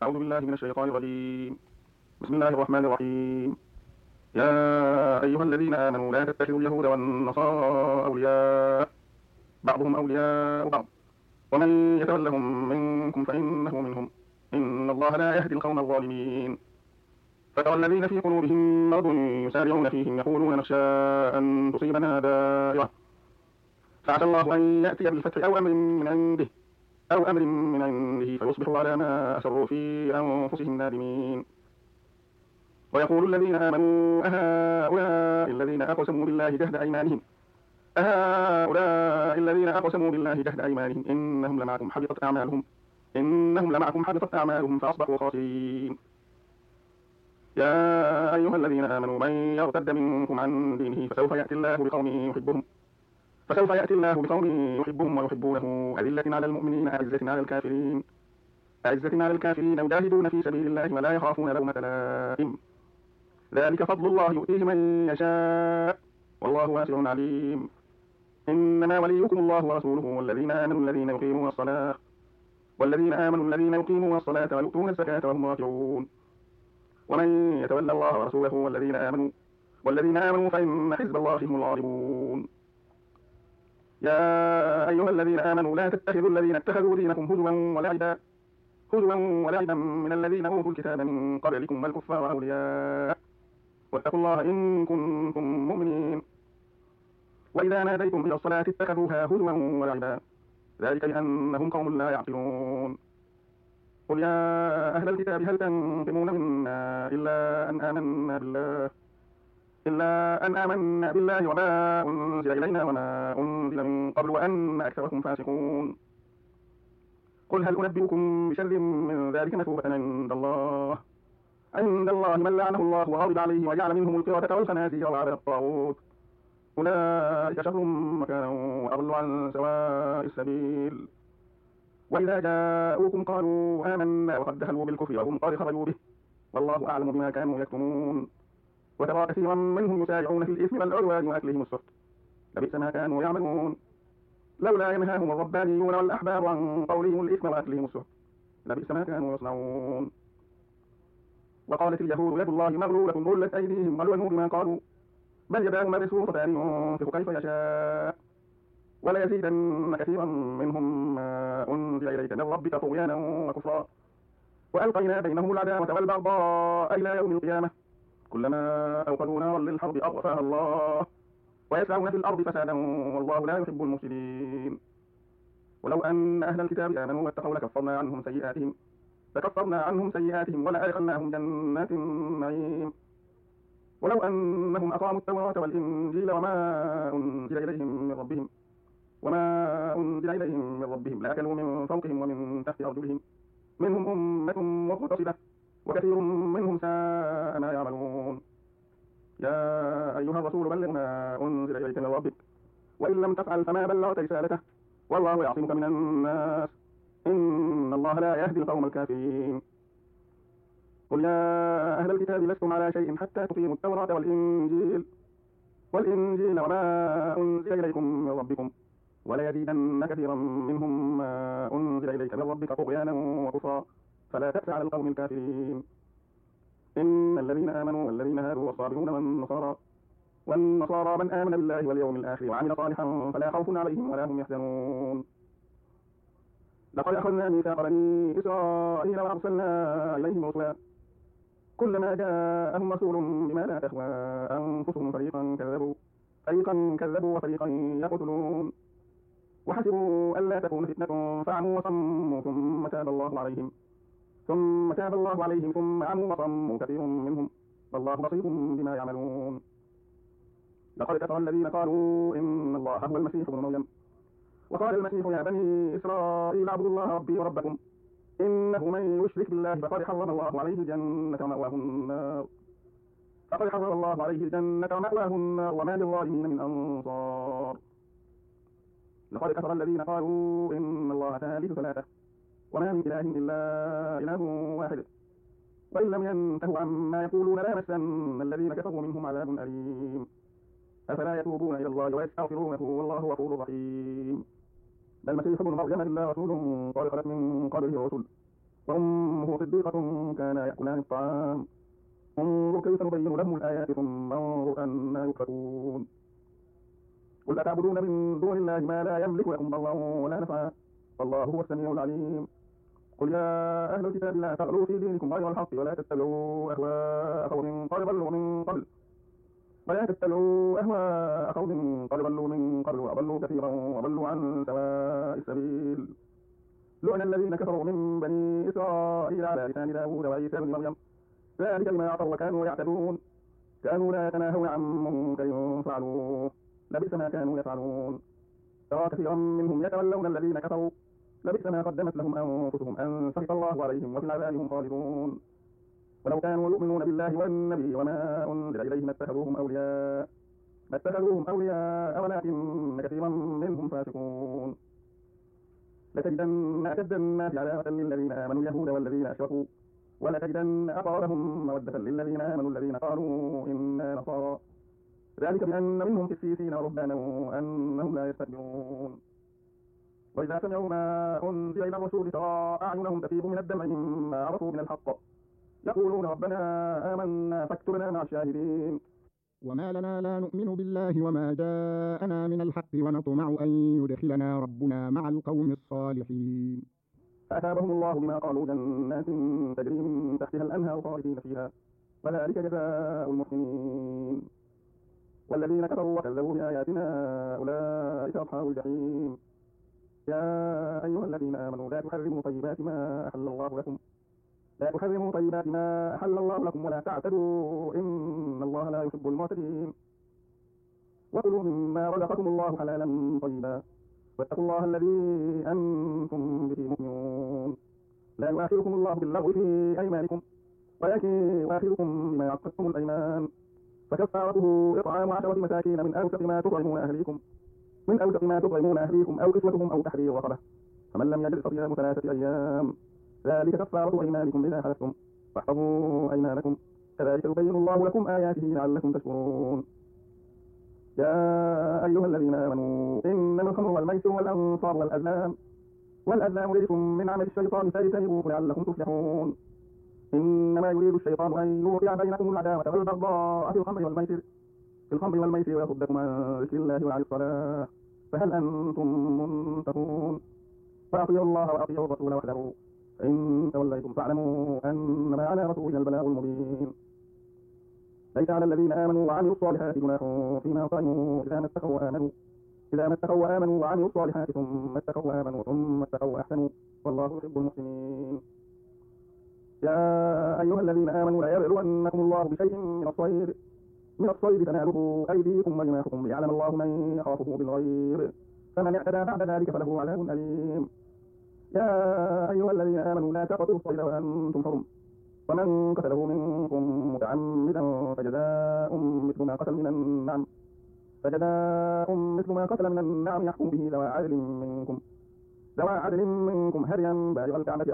أعوذ بالله من الشيطان الرجيم. بسم الله الرحمن الرحيم. يا أيها الذين آمنوا لا تتخذوا اليهود والنصارى أولياء بعضهم أولياء بعض ومن يتولهم منكم فإنه منهم إن الله لا يهدي القوم الظالمين. فترى الذين في قلوبهم مرض يسارعون فيهم يقولون نخشى أن تصيبنا دائرة فعسى الله أن يأتي بالفتح أو أمر من عنده فيصبحوا على ما أسروا في أنفسهم نادمين. ويقول الذين آمنوا أهؤلاء الذين أقسموا بالله جهد أيمانهم إنهم لمعكم حبطت أعمالهم فأصبحوا خاسرين. يا أيها الذين آمنوا من يرتد منكم عن دينه فسوف يأتي الله بقوم يحبهم ويحبونه أذلة على المؤمنين أعزة على الكافرين يجاهدون في سبيل الله ولا يخافون لومة لائم. ذلك فضل الله يؤتيه من يشاء والله واسع عليم. إنما وليكم الله ورسوله والذين آمنوا الذين يقيمون الصلاة ويؤتون الزكاة وهم راكعون. ومن يتولى الله ورسوله والذين آمنوا فإن حزب الله هم الغالبون. يا أيها الذين آمنوا لا تتخذوا الذين اتخذوا دينكم هزوا ولعبا من الذين أوتوا الكتاب من قبلكم والكفار أولياء واتقوا الله إن كنتم مؤمنين. وإذا ناديتم إلى الصلاة اتخذوها هزوا ولعبا ذلك بأنهم قوم لا يعقلون. قل يا أهل الكتاب هل تنقمون منا إلا أن آمنا بالله وما أنزل إلينا وما أنزل من قبل وأن أكثركم فاسقون. قل هل أنبئكم بشر من ذلك مثوبة عند الله من لعنه الله وغضب عليه وجعل منهم القردة والخنازير وعبد الطاغوت أولئك شر مكانا وأضل عن سواء السبيل. وإذا جاءوكم قالوا آمنا وقد دخلوا بالكفر وهم قد خرجوا به والله أعلم بما كانوا يكتمون. وترى كثيرا منهم يسارعون في الإثم والعدوان وأكلهم السحت لبئس ما كانوا يعملون. لولا ينهاهم الربانيون والأحبار عن قولهم الإثم وأكلهم السحت لبئس ما كانوا يصنعون. وقالت اليهود يد الله مغلولة غلت أيديهم ولعنوا بما قالوا بل يداه مبسوطتان ينفق كيف يشاء وليزيدن كثيرا منهم ما أنزل إليك من ربك طغيانا وكفرا وألقينا بينهم العداوة والبغضاء إلى يوم القيامة كلما أوقدوا نارا للحرب أطفاها الله ويسعون في الأرض فسادا والله لا يحب المفسدين. ولو أن أهل الكتاب آمنوا واتقوا لكفرنا عنهم سيئاتهم ولأدخلناهم جنات النعيم. ولو أنهم أقاموا التوراة والإنجيل وما أنزل إليهم من ربهم لأكلوا من فوقهم ومن تحت أرجلهم منهم أمة مقتصدة وكثير منهم ساء ما يعملون. يا أيها الرسول بلغ ما أنزل إليك من ربك وإن لم تفعل فما بلغت رسالته والله يعصمك من الناس إن الله لا يهدي القوم الكافرين. قل يا أهل الكتاب لستم على شيء حتى تقيموا التوراة والإنجيل وما أنزل إليكم من ربكم وليزيدن كثيرا منهم ما أنزل إليك من ربك طغيانا وكفرا فلا تأس على القوم الكافرين. إن الذين آمنوا والذين هادوا والصابرون والنصارى من آمن بالله واليوم الآخر وعمل صالحا فلا خوف عليهم ولا هم يحزنون. لقد أخذنا ميثاق بني إسرائيل وأرسلنا إليهم رسلا كلما جاءهم رسول بما لا تهوى أنفسهم فريقا كذبوا وفريقا يقتلون وحسبوا ألا تكون فتنة فعموا وصموا ثم تاب الله عليهم ثم عموا وصموا كثير منهم والله بصير بما يعملون. لقد كفر الذين قالوا إن الله هو المسيح ابن مريم وقال المسيح يا بني إسرائيل اعبدوا الله ربي وربكم إنه من يشرك بالله فقد حرم الله عليه الجنة ومأواه النار وما للظالمين من أنصار. لقد كفر الذين قالوا إن الله ثالث ثلاثة وما من إله إلا إله واحد وإن لم ينتهوا عما يقولون ليمسن الذين كفروا منهم عذاب أليم. أفلا يتوبون إلى الله ويستغفرونه والله غفور رحيم. بل المسيح ابن مريم إلا رسول قد خلت من قبله الرسل وأمه صديقة كانا يأكلان الطعام انظر كيف نبين لهم الآيات ثم انظر أنا يؤفكون قل أتعبدون من دون الله ما لا يملك لكم ضرا ولا نفعا والله هو السميع العليم قل يا أهل الكتاب لا تغلوا في دينكم غير الحق ولا تتبعوا أهواء قوم قد ضلوا من قبل وأضلوا كثيرا وضلوا عن سواء السبيل لعن الذين كفروا من بني إسرائيل على لسان داود وعيسى بن مريم ذلك بما عصوا وكانوا يعتدون كانوا لا يتناهون عن منكر فعلوه لبئس ما كانوا يفعلون ترى كثيرا منهم يتولون الذين كفروا لبئس ما قدمت لهم أنفسهم أن سخط الله عليهم وفي العذاب هم خالدون ولو كانوا يؤمنون بالله والنبي وما أنزل إليه ما اتخذوهم أولياء ولكن كثيرا منهم فاسقون لتجدن أشد الناس عداوة للذين آمنوا اليهود والذين أشركوا ولتجدن أقربهم مودة للذين آمنوا الذين قالوا إنا نصارى ذلك بأن منهم قسيسين ورهبانا وأنهم لا يستكبرون وإذا سمعوا ما أنزل إلى الرسول ترى أعينهم تفيض من الدمع مما عرفوا من الحق يقولون ربنا آمنا فاكتبنا مع الشاهدين وما لنا لا نؤمن بالله وما جاءنا من الحق ونطمع أن يدخلنا ربنا مع القوم الصالحين فأثابهم الله بما قالوا جنات تجري من تحتها الأنهار خالدين فيها وذلك جزاء المحسنين والذين كفروا وكذبوا بآياتنا أولئك أصحاب الجحيم يا أيها الذين آمنوا لا تحرموا طيبات ما أحل الله لكم ولا تعتدوا إن الله لا يحب المعتدين وكلوا مما رزقكم الله حلالا طيبا واتقوا الله الذي أنتم به مؤمنون لا يؤاخذكم الله باللغو في أيمانكم ولكن يؤاخذكم بما عقدتم الأيمان فكفارته إطعام 10 مساكين من أوسط ما تطعمون أهليكم أو كسوتهم أو تحرير رقبة فمن لم يجد فصيام 3 أيام ذلك كفارة أيمانكم إذا حلفتم واحفظوا أيمانكم كذلك يبين الله لكم آياته لعلكم تشكرون يا أيها الذين آمنوا إنما الخمر والميسر والأنصار والأزلام رجس من عمل الشيطان فاجتنبوه لعلكم تفلحون إنما يريد الشيطان أن يوقع بينكم العداوة والبغضاء في الخمر والميسر ويصدكم عن ذكر الله وعن الصلاة فهل أنتم منتهون فأطيعوا الله وأطيعوا الرسول واحذروا فإن توليتم فاعلموا أنما على رسولنا البلاغ المبين ليس على الذين آمنوا وعملوا الصالحات جناح فيما طعموا إذا ما اتقوا وآمنوا وعملوا الصالحات ثم اتقوا وآمنوا ثم اتقوا وأحسنوا والله يحب المحسنين يا أيها الذين آمنوا لا يبلونكم الله بشيء من الصيد تناله أيديكم ورماحكم ليعلم الله من يخافه بالغيب فمن اعتدى بعد ذلك فله عذاب أليم يا أيها الذين آمنوا لا تقتلوا الصيد وأنتم حرم ومن قتله منكم متعمدا فجزاء مثل ما قتل من النعم يحكم به ذوى عدل منكم هديا بالغ الكعبة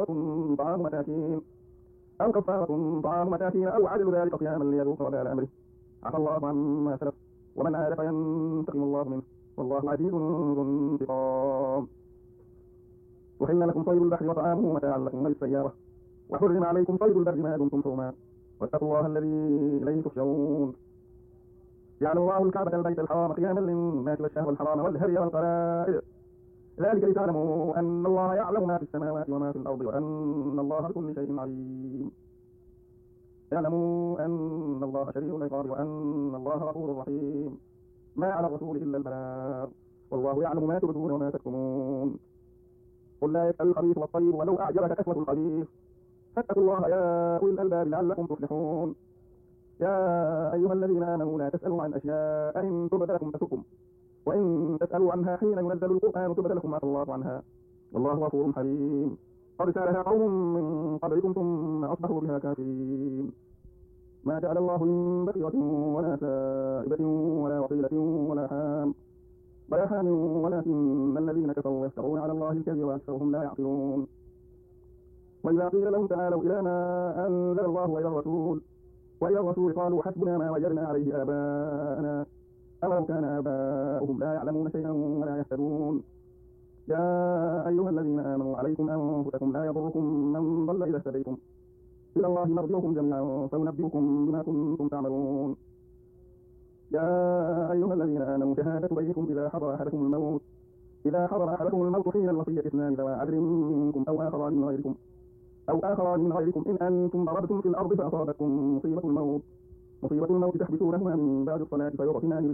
أو كفارة طعام مساكين أو عدل ذلك صياما ليذوق وبال أمره عفى الله عما سلف ومن عاد فينتقم الله منه والله عزيز ذو انتقام وحل لكم صيد البحر وطعامه متاعا لكم وللسيارة وحرم عليكم صيد البر ما دمتم حرما واتقوا الله الذي إليه تحشرون جعل الله الكعبة البيت الحرام قياما للناس والشهر الحرام والهدي والقلائد ذلك لتعلموا أن الله يعلم ما في السماوات وما في الأرض وأن الله بكل شيء عليم اعلموا أن الله شديد العقاب وأن الله غفور رحيم ما على الرسول إلا البلاغ والله يعلم ما تبدون وما تكتمون قل لا يسأل الخبيث والطيب ولو أعجبك كثرة الخبيث فاتقوا الله يا أولي الألباب لعلكم تفلحون يا أيها الذين آمنوا لا تسألوا عن أشياء إن تبد لكم تسؤكم وإن تسألوا عنها حين ينزل القرآن تبد لكم عفى الله عنها والله غفور حليم قد سألها قوم من قبلكم ثم أصبحوا بها كافرين ما جعل الله من بحيرة ولا سائبة ولا وصيلة ولا حام ولكن الذين كفروا يفترون على الله الكذب وأكثرهم لا يعقلون وإذا قيل لهم تعالوا إلى ما أنزل الله وإلى الرسول قالوا حسبنا ما وجدنا عليه آباءنا أولو كان آباؤهم لا يعلمون شيئا ولا يهتدون يا أيها الذين آمنوا عليكم أنفسكم لا يضركم من ضل إذا اهتديتم إلى الله مرجعكم جميعا فينبئكم بما كنتم تعملون. يا أيها الذين آمنوا شهادة بينكم إذا حضر أحدكم الموت حين الوصية اثنان ذوى عدل منكم أو آخران من غيركم إن أنتم ضربتم في الأرض فأصابتكم مصيبة الموت تحبسونهما من بعد الصلاة فيقسمان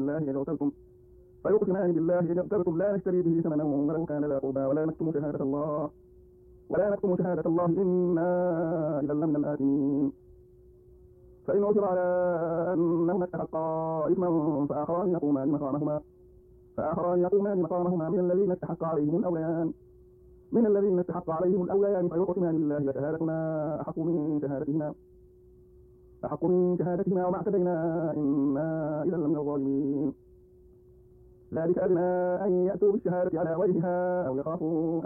بالله إن ارتبتم لا نشتري به ثمنا ولو كان ذا قربى ولا نكتم شهادة الله إنا إذا لمن الآثمين. فإن عثر على أنهما استحقا إثما فآخران يقومان مقامهما من الذين استحق عليهم الأوليان فيقسمان بالله لشهادتنا أحق من شهادتهما وما اعتدينا إنا إذا لمن الظالمين. ذلك أدنى أن يأتوا بالشهادة على وجهها أو يخافوا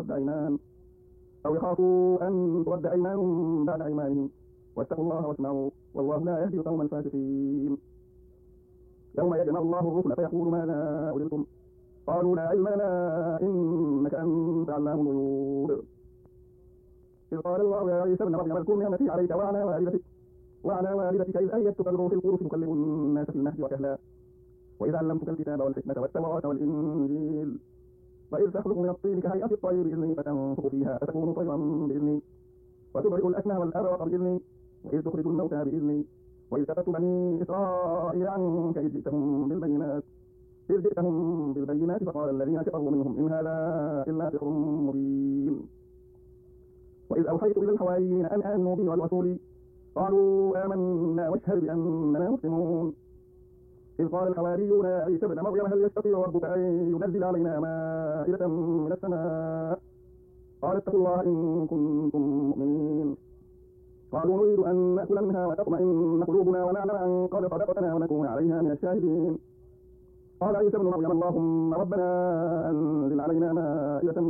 أن ترد أيمان بعد أيمانهم واتقوا الله واسمعوا والله لا يهدي القوم الفاسقين. يوم يجمع الله الرسل فيقول ماذا أجبتم قالوا لا علم لنا إنك أنت علام الغيوب. إذ قال الله يا عيسى ابن مريم اذكر نعمتي عليك وعلى والدتك إذ أيدتك بروح القدس تكلم الناس في المهد وكهلا وإذ علمتك الكتاب والحكمة والتوراة والإنجيل وإذ تخلق من الطين كهيئة الطير بإذني فتنفخ فيها فتكون طيرا بإذني وتبرئ الأكمه والأبرص بإذني وإذ تخرج الموتى بإذني وإذ كتبت بني إسرائيل عنك إذ جئتهم بالبينات فقال الذين كفروا منهم إن هذا إلا سحر مبين. وإذ أوحيت إلى الحواريين أن آمنوا بي ورسولي قالوا آمنا واشهد بأننا مسلمون. إذ قال الحواريون يا عيسى ابن مريم هل يستطيع ربك أن ينزل علينا مائدة من السماء قال اتقوا الله إن كنتم مؤمنين. قالوا نريد أن نأكل منها وتطمئن قلوبنا ونعلم أن قد صدقتنا ونكون عليها من الشاهدين. قال عيسى ابن مريم اللهم ربنا أنزل علينا مائدة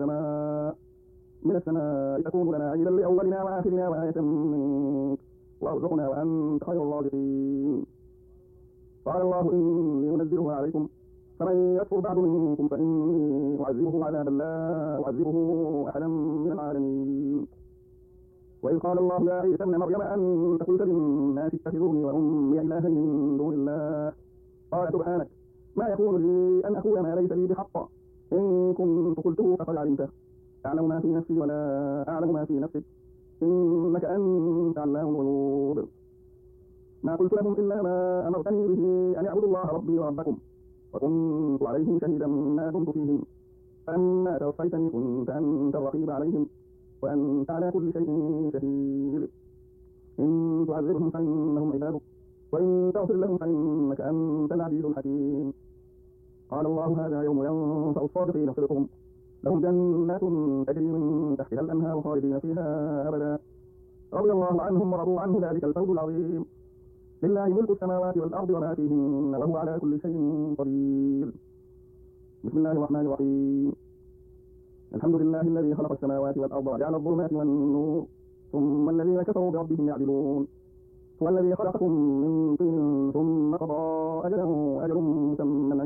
من السماء تكون لنا عيدا لأولنا وآخرنا وآية منك وارزقنا وأنت خير الرازقين. قال الله إني منزلها عليكم فمن يكفر بعد منكم فإني أعذبه عذابا لا أعذبه أحدا من العالمين. وإذ قال الله يا عيسى ابن مريم أنت قلت للناس اتخذوني وأمي إلهين من دون الله قال سبحانك ما يكون لي أن أقول ما ليس لي بحق إن كنت قلته فقد علمته أعلم ما في نفسي ولا أعلم ما في نفسك إنك أنت علام الغيوب. ما قلت لهم إلا ما أمرتني به أن اعبدوا الله ربي وربكم وكنت عليهم شهيدا ما دمت فيهم فلما توفيتني كنت أنت الرقيب عليهم وأنت على كل شيء شهيد. إن تعذبهم فإنهم عبادك وإن تغفر لهم فإنك أنت العزيز الحكيم. قال الله هذا يوم ينفع الصادقين صدقهم لهم جنات تجري من تحتها الأنهار خالدين فيها أبدا رضي الله عنهم ورضوا عنه ذلك الفوز العظيم. لله ملك السماوات والأرض وما فيهن وهو على كل شيء قدير. بسم الله الرحمن الرحيم. الحمد لله الذي خلق السماوات والأرض وجعل الظلمات والنور ثم الذين كفروا بربهم يعدلون. هو الذي خلقكم من طين ثم قضى أجل مسمى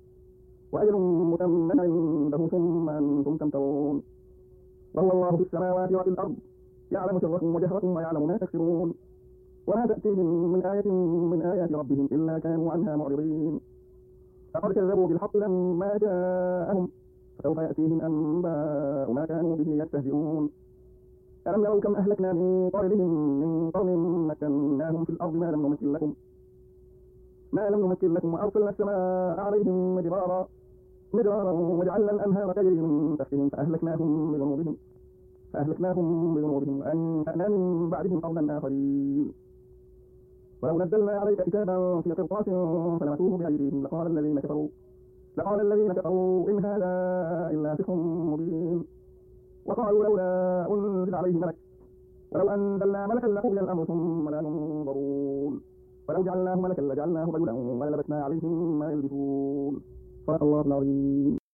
عنده ثم أنتم تمترون. وهو الله في السماوات وفي الأرض يعلم سركم وجهركم ويعلم ما تكسبون وما تأتيهم من آية من آيات ربهم إلا كانوا عنها معرضين. فقد كذبوا بالحق لما جاءهم فسوف يأتيهم أنباء ما كانوا به يستهزئون. ألم يروا كم أهلكنا من قبلهم من قرن مكناهم في الأرض ما لم نمكن لكم وأرسلنا السماء عليهم مدرارا وجعلنا الأنهار تجري من تحتهم فأهلكناهم بذنوبهم وأنشأنا من بعدهم قرنا آخرين. ولو نزلنا عليك كتابا في قرطاس فلمسوه بأيديهم لقال الذين كفروا إن هذا إلا سحر مبين. وقالوا لولا أنزل عليه ملك ولو أنزلنا ملكا لقضي الأمر ثم لا ينظرون ولو جعلناه ملكا لجعلناه رجلا وللبسنا عليهم ما يلبسون. صدق الله العظيم.